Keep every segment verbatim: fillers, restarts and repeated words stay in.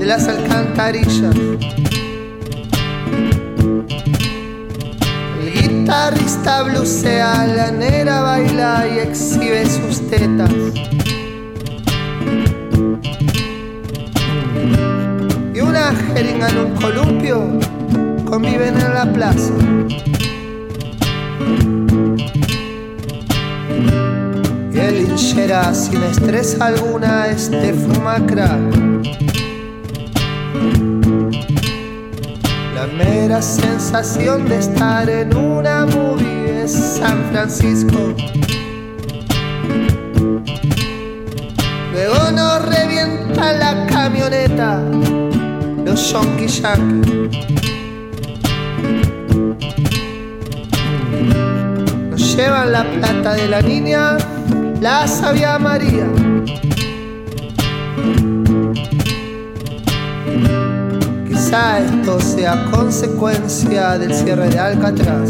de las alcantarillas. El guitarrista blusea, la negra baila y exhibe sus tetas. Y una jeringa en un columpio conviven en la plaza. Y el hinchera sin estrés alguna este fuma crack. La mera sensación de estar en una movie es San Francisco. Luego nos revienta la camioneta los yonki yanki. Nos llevan la plata de la niña, la sabia María. Quizá esto sea consecuencia del cierre de Alcatraz.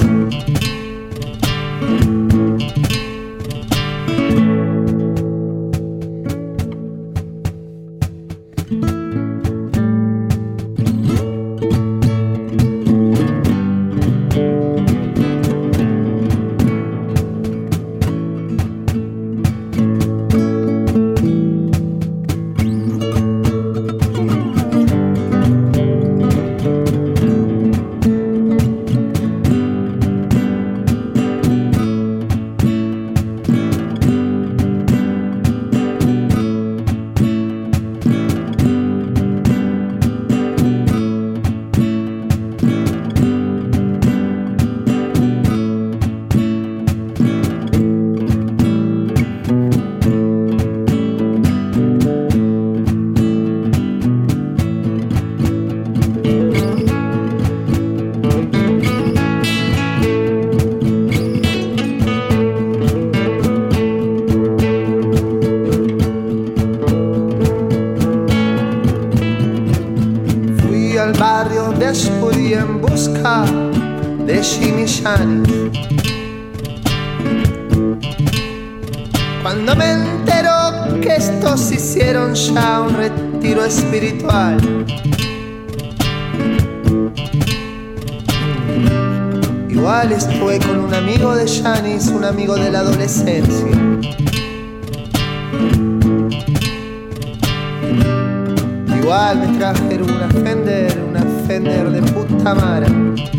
Al barrio de Ashbury en busca de Jimmy Janis. Cuando me enteró que estos hicieron ya un retiro espiritual, igual estuve con un amigo de Janis, un amigo de la adolescencia. Igual me trajeron una Fender, una Fender de puta madre.